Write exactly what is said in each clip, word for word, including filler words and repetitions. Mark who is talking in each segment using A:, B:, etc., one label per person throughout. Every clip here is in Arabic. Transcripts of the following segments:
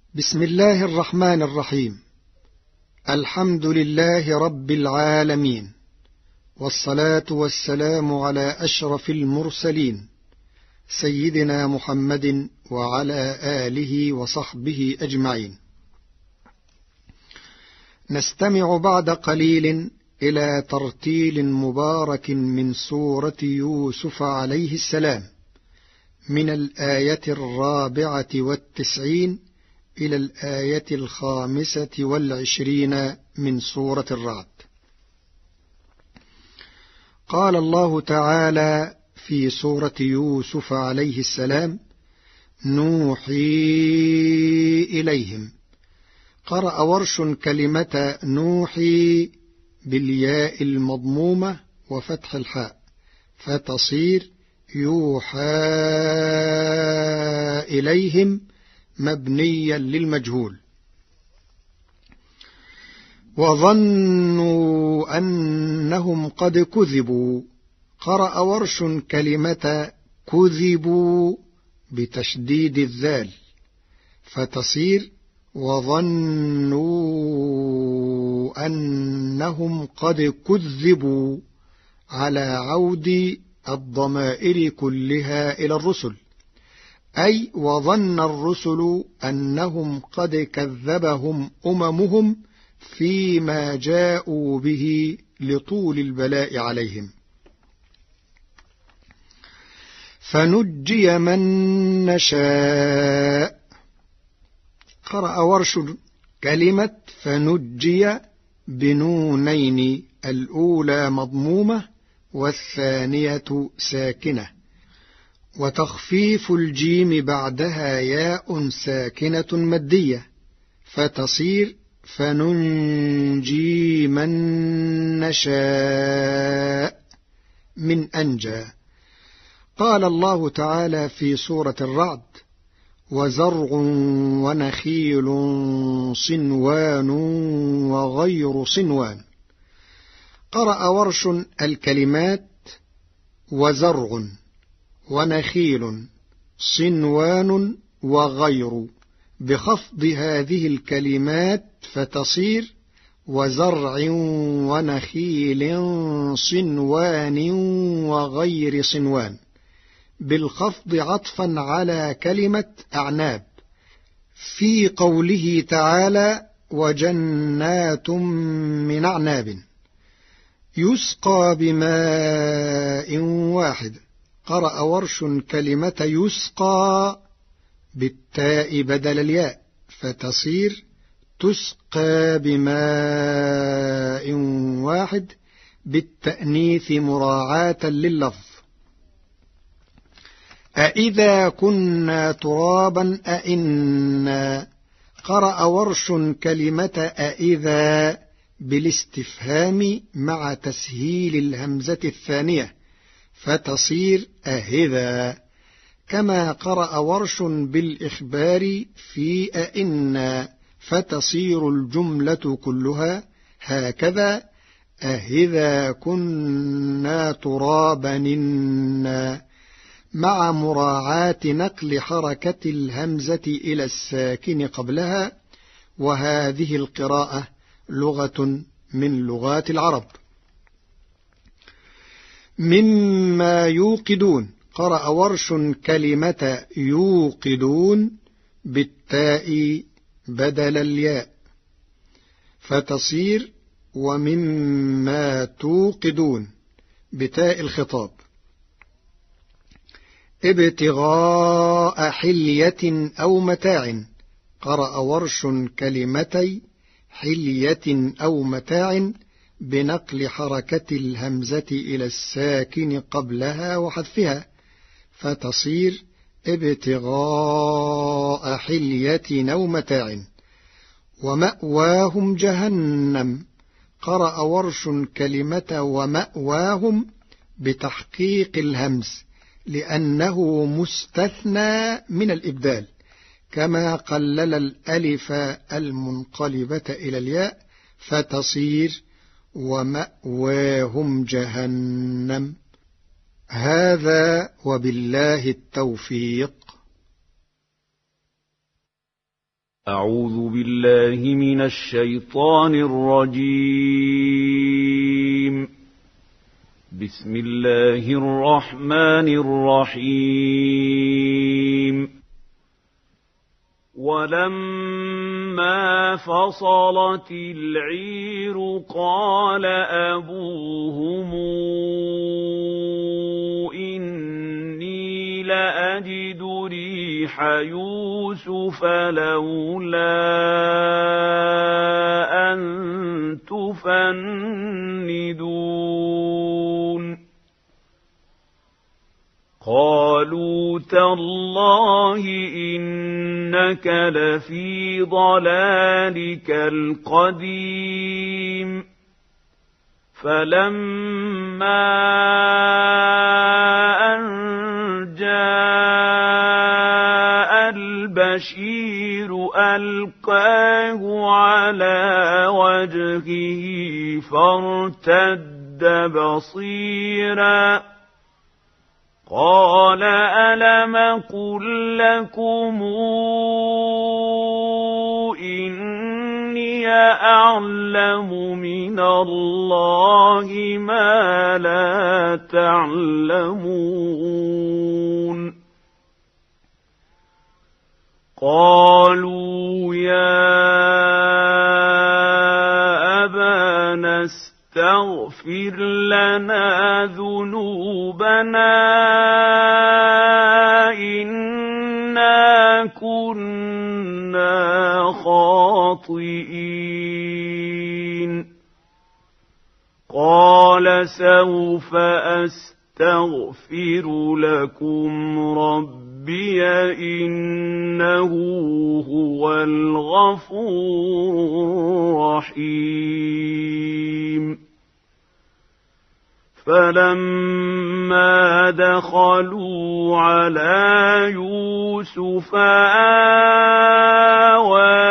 A: بسم الله الرحمن الرحيم. الحمد لله رب العالمين، والصلاة والسلام على أشرف المرسلين سيدنا محمد وعلى آله وصحبه أجمعين. نستمع بعد قليل إلى ترتيل مبارك من سورة يوسف عليه السلام من الآية الرابعة والتسعين إلى الآية الخامسة والعشرين من سورة الرعد. قال الله تعالى في سورة يوسف عليه السلام: نوحي إليهم. قرأ ورش كلمة نوحي بالياء المضمومة وفتح الحاء فتصير يوحى إليهم مبنيا للمجهول. وظنوا أنهم قد كذبوا. قرأ ورش كلمة كذبوا بتشديد الذال فتصير وظنوا أنهم قد كذبوا على عود الضمائر كلها إلى الرسل، أي وظن الرسل أنهم قد كذبهم أممهم فيما جاءوا به لطول البلاء عليهم. فنجي من نشاء. قرأ ورش كلمة فنجي بنونين، الأولى مضمومة والثانية ساكنة، وتخفيف الجيم بعدها ياء ساكنة مدية فتصير فننجي من نشاء من أنجى. قال الله تعالى في سورة الرعد: وزرع ونخيل صنوان وغير صنوان. قرأ ورش الكلمات وزرع ونخيل صنوان وغير بخفض هذه الكلمات فتصير وزرع ونخيل صنوان وغير صنوان بالخفض عطفا على كلمة أعناب في قوله تعالى: وجنات من أعناب. يسقى بماء واحد. قرأ ورش كلمة يسقى بالتاء بدل الياء فتصير تسقى بماء واحد بالتأنيث مراعاة لللفظ. أإذا كنا ترابا أإنا. قرأ ورش كلمة أإذا بالاستفهام مع تسهيل الهمزة الثانية فتصير أهذا، كما قرأ ورش بالإخبار في أئنا فتصير الجملة كلها هكذا: أهذا كنا ترابا إنا، مع مراعاة نقل حركة الهمزة إلى الساكن قبلها، وهذه القراءة لغة من لغات العرب. مما يوقدون. قرأ ورش كلمة يوقدون بالتاء بدل الياء فتصير ومما توقدون بتاء الخطاب. ابتغاء حلية أو متاع. قرأ ورش كلمتي حلية أو متاع بنقل حركة الهمزة إلى الساكن قبلها وحذفها فتصير ابتغاء حلية أو متاع. ومأواهم جهنم. قرأ ورش كلمة ومأواهم بتحقيق الهمز لأنه مستثنى من الإبدال، كما قلل الألف المنقلبة إلى الياء فتصير ومأواهم جهنم. هذا وبالله التوفيق.
B: أعوذ بالله من الشيطان الرجيم. بسم الله الرحمن الرحيم. ولما فصلت العير قال أبوهم إني لأجد ريح يوسف لولا أن تفندون قالوا تالله إنك لفي ضلالك القديم فلما أن جاء البشير ألقاه على وجهه فارتد بصيرا قال ألم قل لكم إني أعلم من الله ما لا تعلمون قالوا يا أبانا استغفر لنا ذنوبنا إنا كنا خاطئين قال سوف أستغفر لكم ربي إنه هو الغفور الرحيم فلما دخلوا على يوسف آوى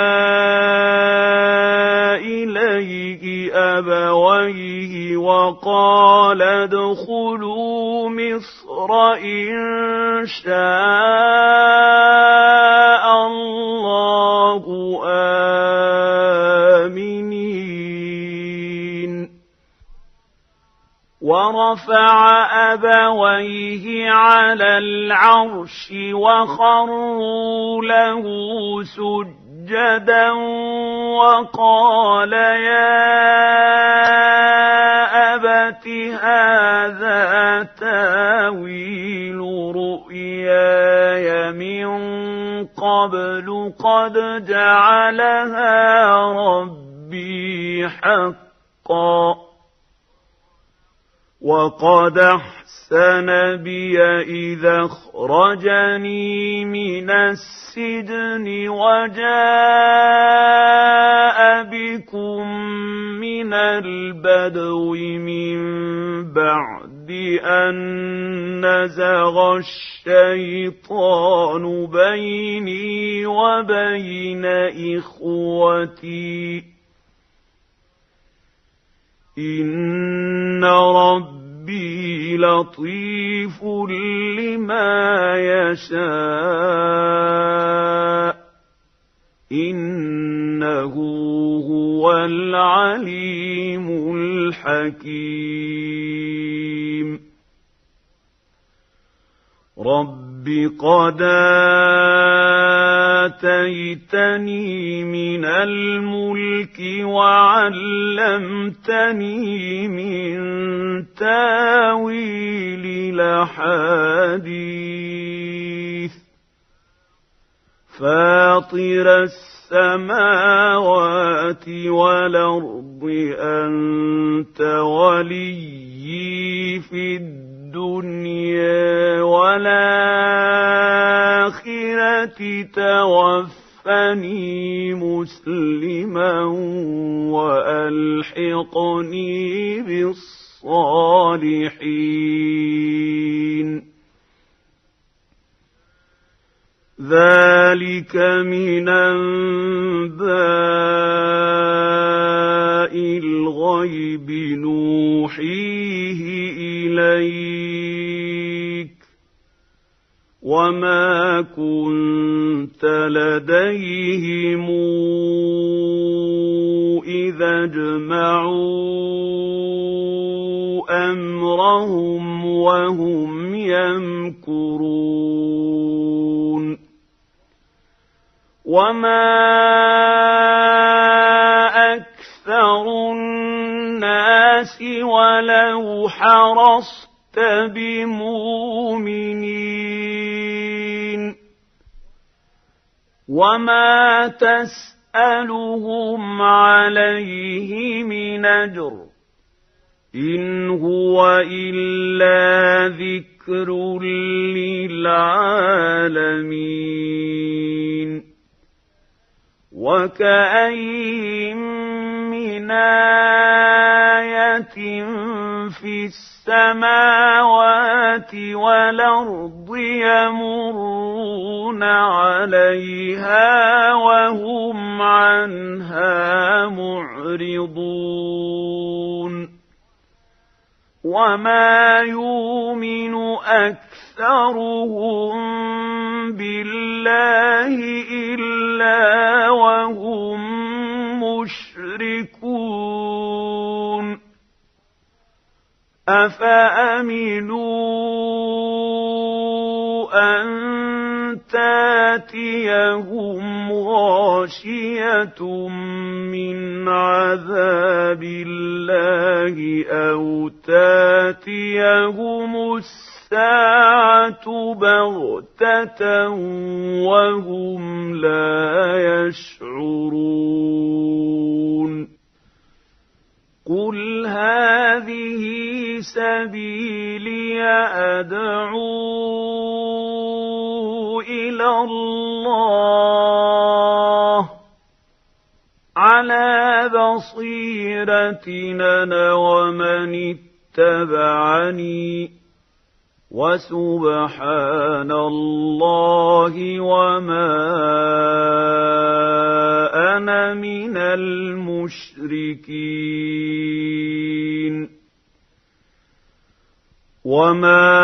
B: إليه أبويه وقال ادخلوا مصر إن شاء الله آمنين ورفع أبويه على العرش وخروا له سجدا وقال يا أبت هذا تاويل رؤياي من قبل قد جعلها ربي حقا وقد أحسن بي إذا أخرجني من السجن وجاء بكم من البدو من بعد أن نزغ الشيطان بيني وبين إخوتي إن ربي لطيف لما يشاء إنه هو العليم الحكيم رب قد آتيتني من الملك وعلمتني من تاويل الأحاديث فاطر السماوات والأرض أنت وليي في الدنيا والآخرة توفني مسلما وألحقني بالصالحين ذلك من أنباء الغيب نوحيه إليك وما كنت لديهم إذا اجمعوا أمرهم وهم يمكرون وما أكثر الناس ولو حرصت بمؤمنين وما تسألهم عليه من أجر إن هو إلا ذكر للعالمين وكأين من آية في السماوات والأرض يمرون عليها وهم عنها معرضون وما يؤمن أكثرهم بالله إلا وهم مشركون أفأمنوا أن تاتيهم غاشية من عذاب الله أو تاتيهم الساعة بغتة وهم لا يشعرون قل هذه سبيلي أدعو إلى الله على بصيرة أنا ومن اتبعني وسبحان الله وما أنا من المشركين وما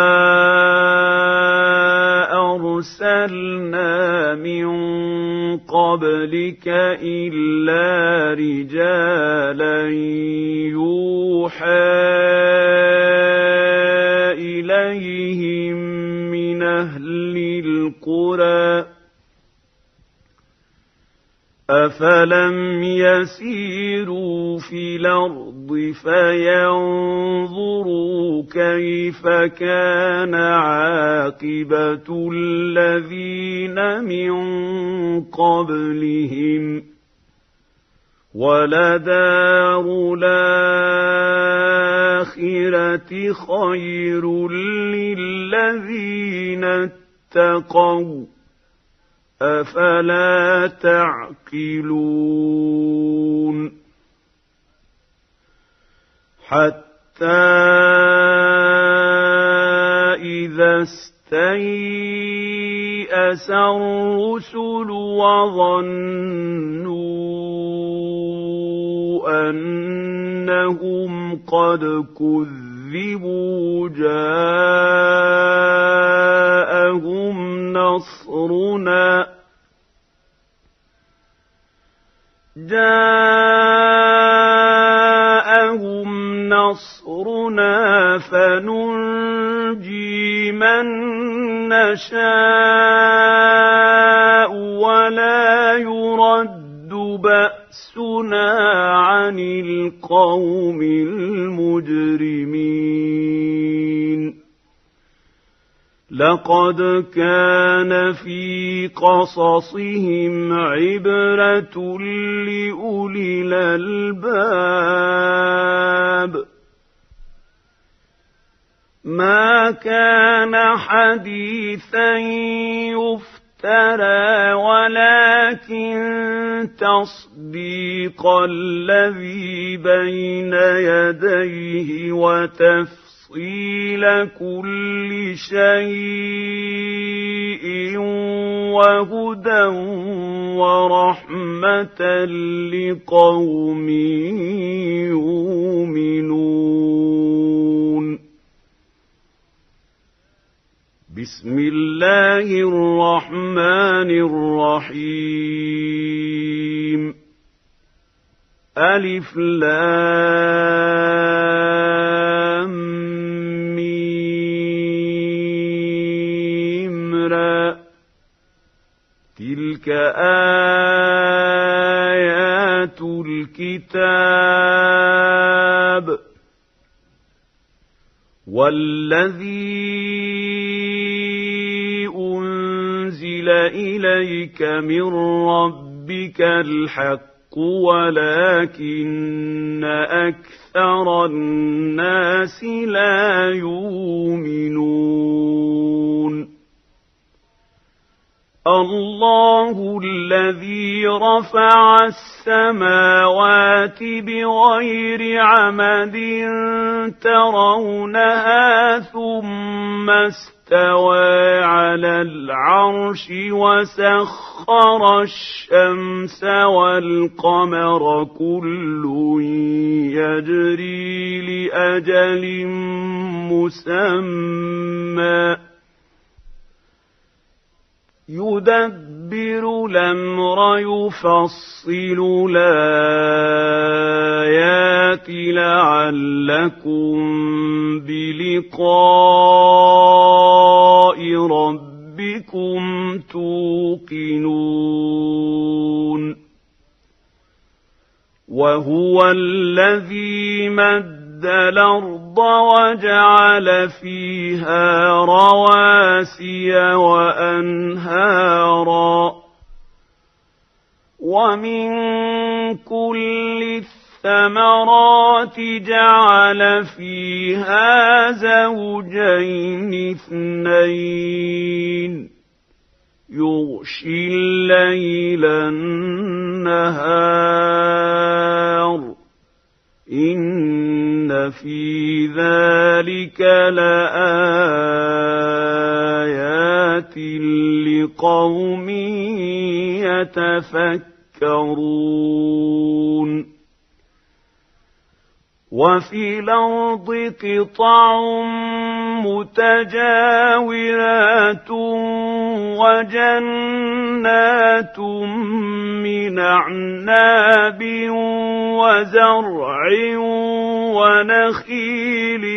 B: أرسلنا من قبلك إلا رجالا يوحى إليهم من أهل القرى أفلم يسيروا في الأرض فينظروا كيف كان عاقبة الذين من قبلهم ولدار الآخرة خير للذين اتقوا أفلا تعقلون حتى إذا استيأس الرسل وظنوا أنهم قد كذبوا جاءهم نصرنا جاءهم نصرنا فننجي من نشاء ولا يرد بأسنا عن القوم المجرمين لقد كان في قصصهم عبرة لأولي الألباب ما كان حديثا يفترى ولكن تصديق الذي بين يديه وتفسير تفصيل كل شيء وهدى ورحمة لقوم يؤمنون بسم الله الرحمن الرحيم ألف لام ميم را تلك آيات الكتاب والذي أنزل إليك من ربك الحق ولكن أكثر الناس لا يؤمنون الله الذي رفع السماوات بغير عمد ترونها ثم استوى على العرش وسخر الشمس والقمر كل يجري لأجل مسمى يدبر الأمر يفصل الآيات لعلكم بلقاء ربكم توقنون وهو الذي مد الأرض وجعل فيها رواسي وأنهارا ومن كل الثمرات جعل فيها زوجين اثنين يغشي الليل النهار إن في ذلك لآيات لقوم يتفكرون وفي الأرض قطع متجاورات وجنات من أعناب وزرع ونخيل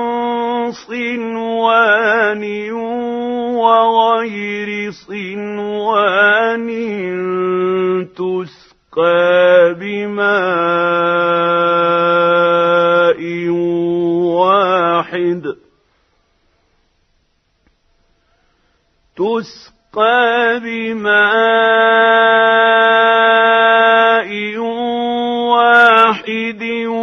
B: صنوان وغير صنوان تسقى بماء واحد تسقى بماء واحد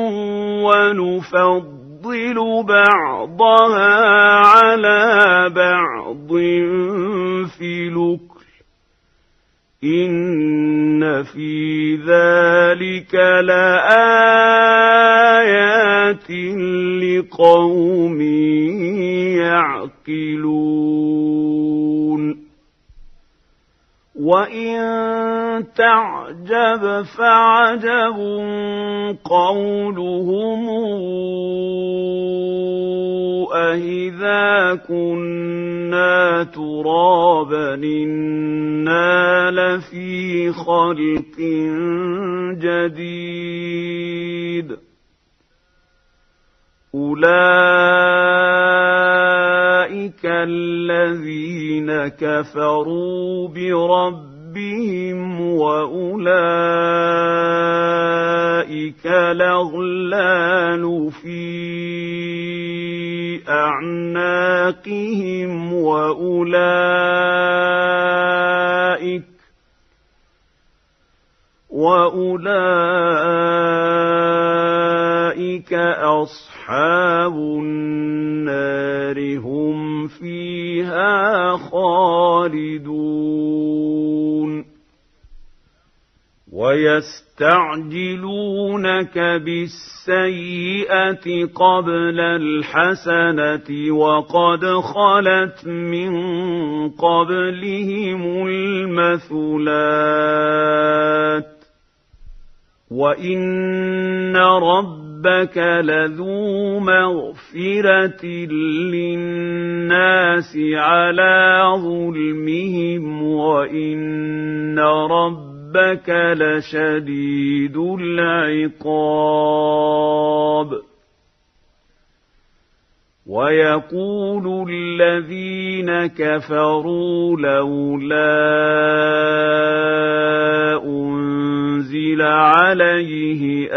B: ونفضل بعضها على بعض في الأكل إن في ذلك لآيات لقوم يعقلون وإن تعجب فعجب قولهم أإذا كنا ترابا إنا لفي خلق جديد أولئك الذين كفروا بربهم وأولئك الأغلال في أعناقهم وأولئك وأولئك أصحاب النار هم فيها خالدون ويستعجلونك بالسيئة قبل الحسنة وقد خلت من قبلهم المثلات وإن ربك لذو مغفرة للناس على ظلمهم وإن ربك ربك لشديد العقاب ويقول الذين كفروا لولا أنزل عليه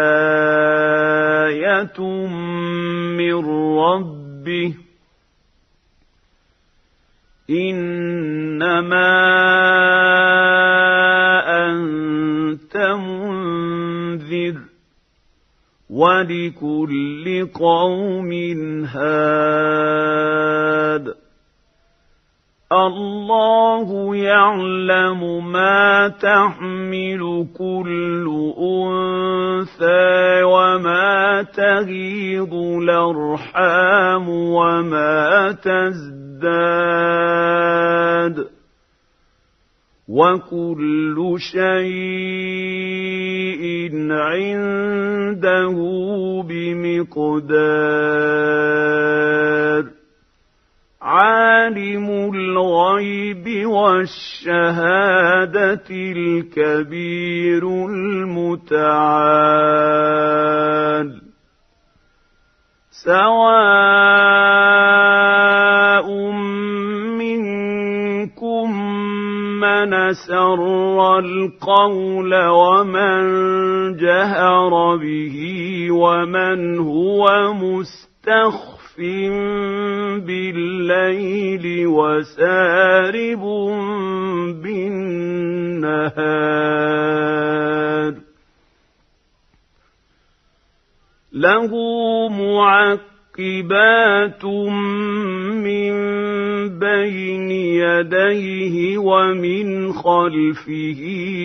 B: آية من ربه إنما أنت منذر ولكل قوم هاد الله يعلم ما تحمل كل أنثى وما تغيض الأرحام وما تزداد وكل شيء عنده بمقدار عالم الغيب والشهادة الكبير المتعال سواء منكم من سر القول ومن جهر به ومن هو مستخف بالليل وسارب بالنهار له معقبات من بين يديه ومن خلفه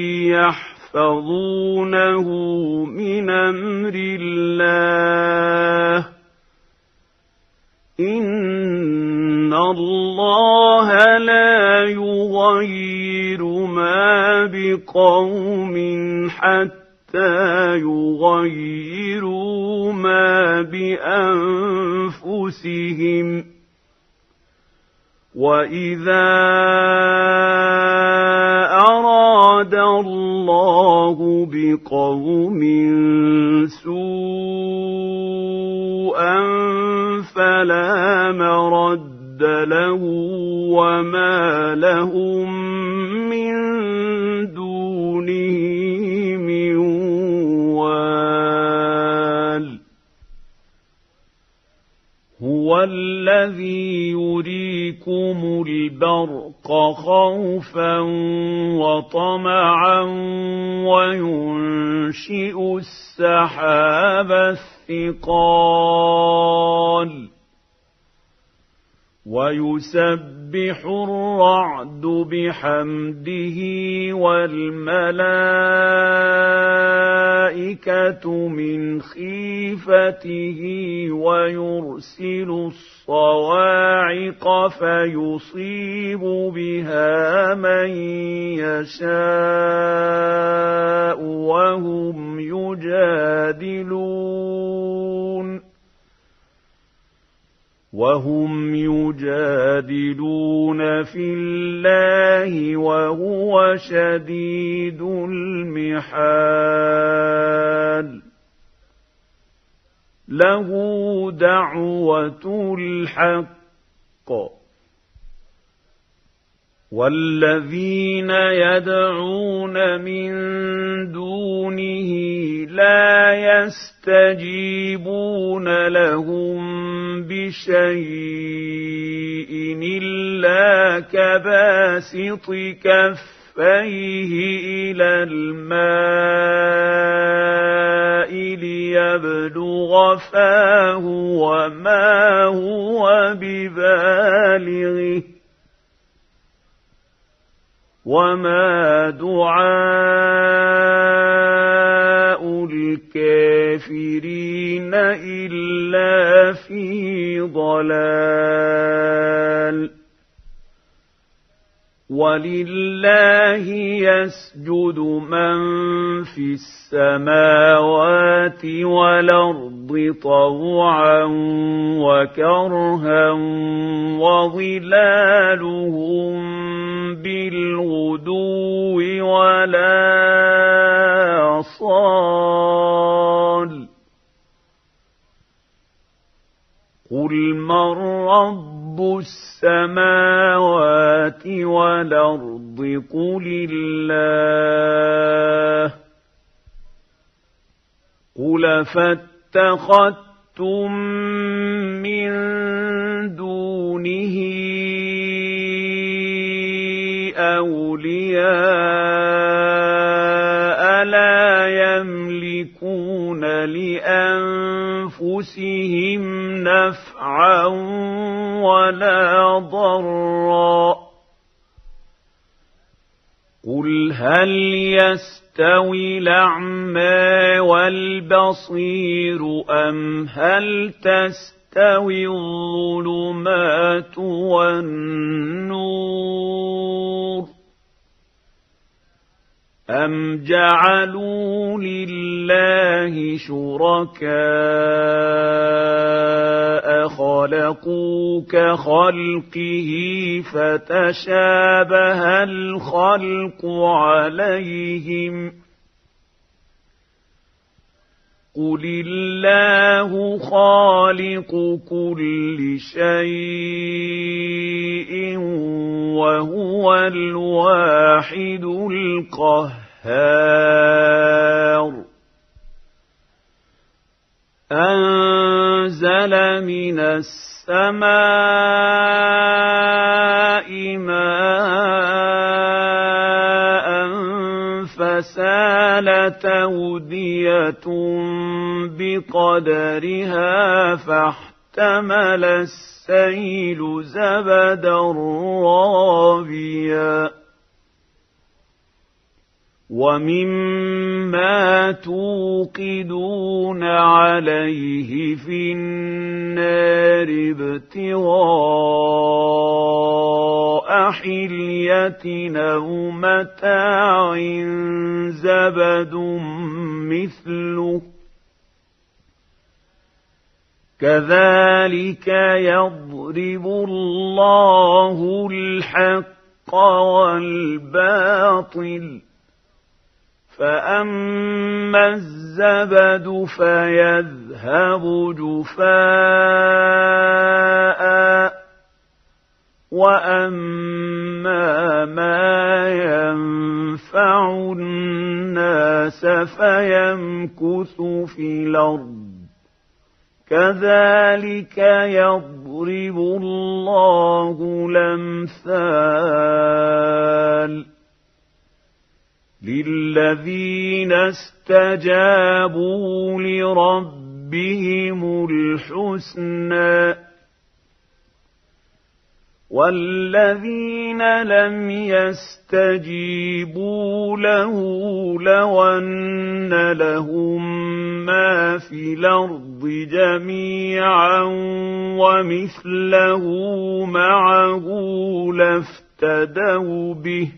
B: يحفظونه من أمر الله إن الله لا يغير ما بقوم حتى يغيروا ما بأنفسهم وإذا أراد الله بقوم سوءا فلا مرد له وما لهم من دونه من وال هو الذي يريكم البرق خوفا وطمعا وينشئ السحاب الثقال ويسبح الرعد بحمده والملائكة من خيفته ويرسل الصواعق فيصيب بها من يشاء وهم يجادلون وهم يجادلون في الله وهو شديد المحال له دعوة الحق والذين يدعون من دونه لا يستجيبون لهم بشيء إلا كباسط كفيه إلى الماء ليبلغ فاه وما هو ببالغه وما دعاء الكافرين إلا في ضلال وَلِلَّهِ يَسْجُدُ مَن فِي السَّمَاوَاتِ وَالْأَرْضِ طَوْعًا وَكَرْهًا وَظِلَالُهُم بِالْغُدُوِّ وَالْآصَالِ ۖ قُلْ مَن رَّبُّ السَّمَاوَاتِ وَالْأَرْضِ قُلِ اللَّهُ ۚ قُلْ أَفَاتَّخَذْتُم مِّن دُونِهِ أَوْلِيَاءَ لَا يَمْلِكُونَ لِأَنفُسِهِمْ نَفْعًا وَلَا ضَرًّا ۚ قُلْ هَلْ يَسْتَوِي الْأَعْمَىٰ وَالْبَصِيرُ أَمْ هَلْ تَسْتَوِي الظُّلُمَاتُ وَالنُّورُ أَمْ جَعَلُوا لِلَّهِ شُرَكَاءَ خَلَقُوا كَخَلْقِهِ فَتَشَابَهَ الْخَلْقُ عَلَيْهِمْ ۚ قُلِ اللَّهُ خَالِقُ كُلِّ شَيْءٍ وَهُوَ الْوَاحِدُ الْقَهَّارُ أَنزَلَ مِنَ السَّمَاءِ مَاءً فَسَالَتْ أَوْدِيَةٌ بِقَدَرِهَا فَاحْتَمَلَ السَّيْلُ زَبَدًا رَّابِيًا ۚ وَمِمَّا تُوقِدُونَ عَلَيْهِ فِي النَّارِ ابْتِغَاءَ حِلْيَةٍ أَوْ مَتَاعٍ زَبَدٌ مِّثْلُهُ ۚ كَذَٰلِكَ يَضْرِبُ اللَّهُ الْحَقَّ وَالْبَاطِلَ ۚ فَأَمَّا الزَّبَدُ فَيَذْهَبُ جُفَاءً ۖ وَأَمَّا مَا يَنفَعُ النَّاسَ فَيَمْكُثُ فِي الْأَرْضِ ۚ كَذَٰلِكَ يَضْرِبُ اللَّهُ الْأَمْثَالَ لِلَّذِينَ اسْتَجَابُوا لِرَبِّهِمُ الْحُسْنَىٰ ۚ وَالَّذِينَ لَمْ يَسْتَجِيبُوا لَهُ لَوْ أَنَّ لَهُم مَّا فِي الْأَرْضِ جَمِيعًا وَمِثْلَهُ مَعَهُ لَافْتَدَوْا بِهِ ۚ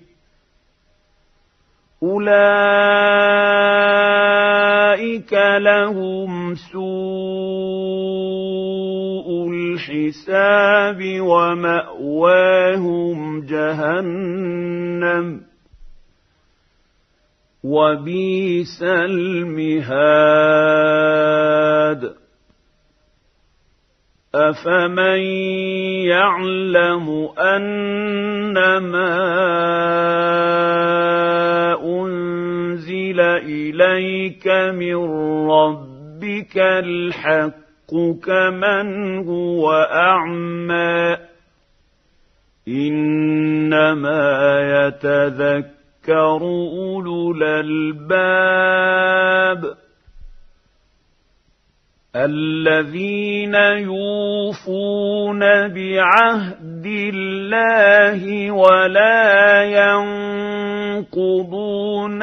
B: أُولَٰئِكَ لَهُمْ سُوءُ الْحِسَابِ وَمَأْوَاهُمْ جَهَنَّمُ ۖ وَبِئْسَ الْمِهَادُ أَفَمَن يَعْلَمُ أَنَّمَا أُنزِلَ إِلَيْكَ مِن رَّبِّكَ الْحَقُّ كَمَنْ هُوَ أَعْمَىٰ ۚ إِنَّمَا يَتَذَكَّرُ أُولُو الْأَلْبَابِ الَّذِينَ يُوفُونَ بِعَهْدِ اللَّهِ وَلَا يَنقُضُونَ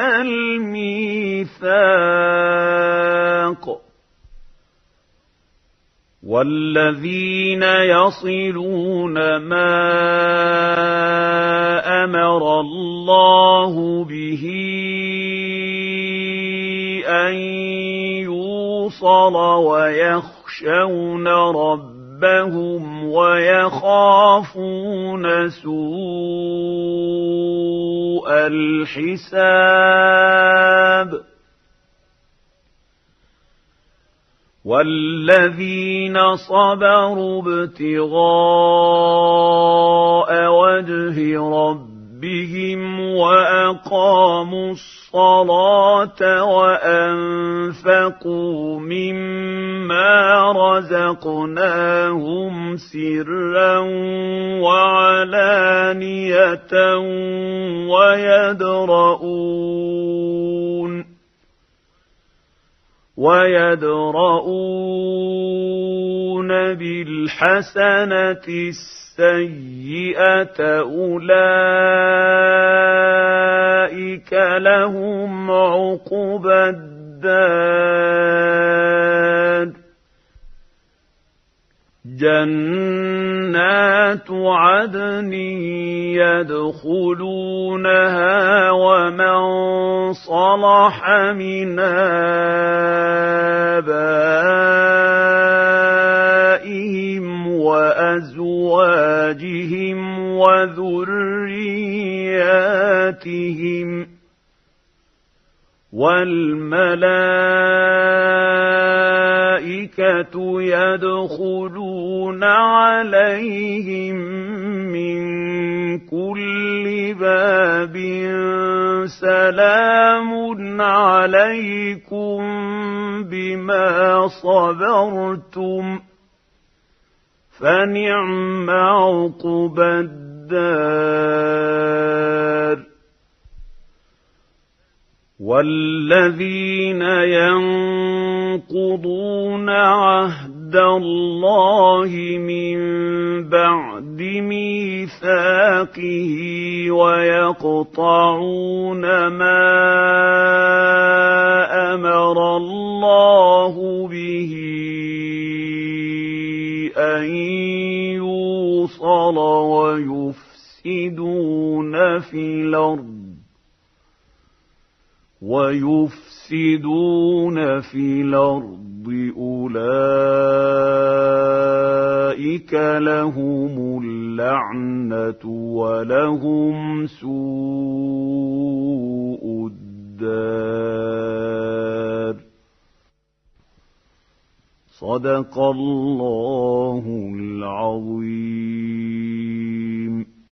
B: الْمِيثَاقَ والذين يصلون ما أمر الله به أن يوصل ويخشون ربهم ويخافون سوء الحساب والذين صبروا ابتغاء وجه ربهم وأقاموا الصلاة وأنفقوا مما رزقناهم سرا وعلانية ويدرؤون ويدرؤون بالحسنة السيئة أولئك لهم عقبى الدار جنات عدن يدخلونها ومن صلح من آبائهم وأزواجهم وذرياتهم والملائكة يدخلون عليهم من كل باب سلام عليكم بما صبرتم فنعم عقبى الدار والذين ينقضون عهد الله من بعد ميثاقه ويقطعون ما أمر الله به أن يوصل ويفسدون في الأرض ويفسدون في الأرض أولئك لهم اللعنة ولهم سوء الدار صدق الله العظيم.